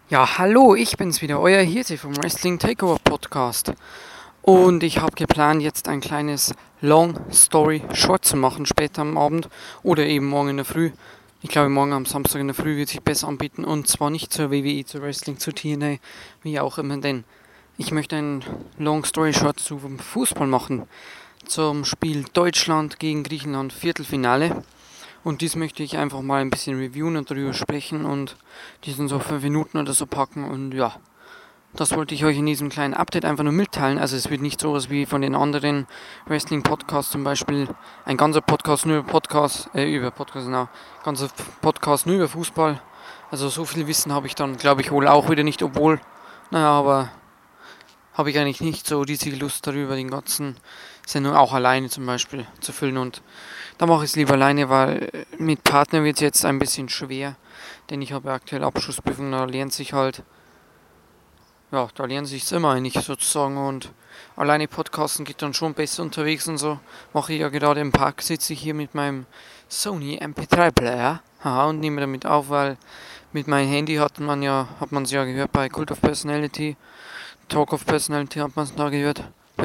Ja, hallo, ich bin's wieder, euer Hirte vom Wrestling Takeover Podcast. Und ich habe geplant, jetzt ein kleines Long Story Short zu machen, später am Abend oder eben morgen in der Früh. Ich glaube, morgen am Samstag in der Früh wird sich besser anbieten und zwar nicht zur WWE, zu Wrestling, zu TNA, wie auch immer, denn ich möchte ein Long Story Short zum Fußball machen, zum Spiel Deutschland gegen Griechenland Viertelfinale. Und dies möchte ich einfach mal ein bisschen reviewen und darüber sprechen und diesen so 5 Minuten oder so packen. Und ja, das wollte ich euch in diesem kleinen Update einfach nur mitteilen. Also es wird nicht sowas wie von den anderen Wrestling-Podcasts zum Beispiel ein ganzer Podcast nur über Podcast, genau, ganzer Podcast nur über Fußball. Also so viel Wissen habe ich dann, glaube ich, wohl auch wieder nicht, obwohl, naja, aber habe ich eigentlich nicht so riesige Lust darüber, den ganzen Sendung auch alleine zum Beispiel zu füllen. Und da mache ich es lieber alleine, weil mit Partner wird es jetzt ein bisschen schwer, denn ich habe aktuell Abschlussprüfungen, da lernt sich halt, ja, da lernt sich es immer eigentlich sozusagen und alleine Podcasten geht dann schon besser unterwegs und so. Mache ich ja gerade im Park, sitze ich hier mit meinem Sony MP3 Player, haha, und nehme damit auf, weil mit meinem Handy hat man es ja gehört bei Cult of Personality, Talk of Personality hat man es da gehört.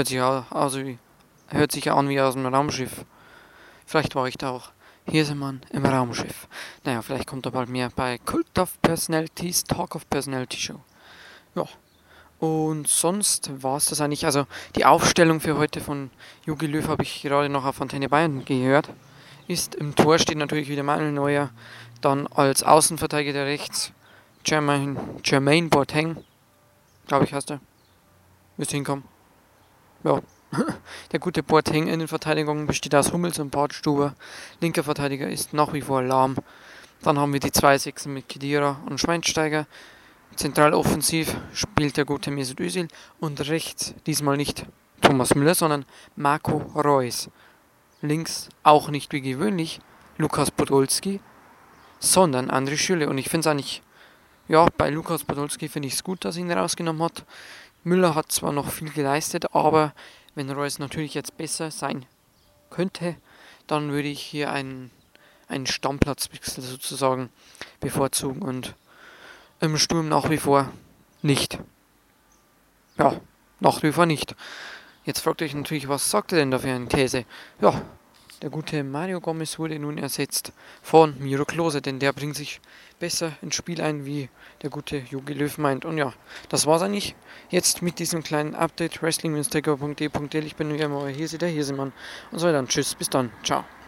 Hört sich an wie aus dem Raumschiff. Vielleicht war ich da auch. Hier ist man im Raumschiff. Naja, vielleicht kommt da bald mehr bei Cult of Personalities, Talk of Personality Show. Ja. Und sonst war es das eigentlich. Also die Aufstellung für heute von Jogi Löw habe ich gerade noch auf Antenne Bayern gehört. Ist im Tor steht natürlich wieder Manuel Neuer. Dann als Außenverteidiger rechts Jermaine Boateng, glaube ich heißt er. Müsste hinkommen. Ja. Der gute Boateng in den Verteidigungen besteht aus Hummels und Bartstuber. Linker Verteidiger ist nach wie vor Lahm. Dann haben wir die zwei Sechsen mit Khedira und Schweinsteiger. Zentral offensiv spielt der gute Mesut Özil. Und rechts diesmal nicht Thomas Müller, sondern Marco Reus. Links auch nicht wie gewöhnlich Lukas Podolski, sondern André Schürrle. Und ich finde es eigentlich, ja, bei Lukas Podolski finde ich es gut, dass er ihn rausgenommen hat. Müller hat zwar noch viel geleistet, aber wenn Reus natürlich jetzt besser sein könnte, dann würde ich hier einen Stammplatzwechsel sozusagen bevorzugen und im Sturm nach wie vor nicht. Ja, nach wie vor nicht. Jetzt fragt euch natürlich, was sagt er denn da für einen Käse? Ja, der gute Mario Gomez wurde nun ersetzt von Miro Klose, denn der bringt sich besser ins Spiel ein, wie der gute Jogi Löw meint. Und ja, das war's eigentlich jetzt mit diesem kleinen Update. Wrestling-takeover.de.de. Ich bin wieder mal hier, der Hirsemann. Und so dann. Tschüss, bis dann. Ciao.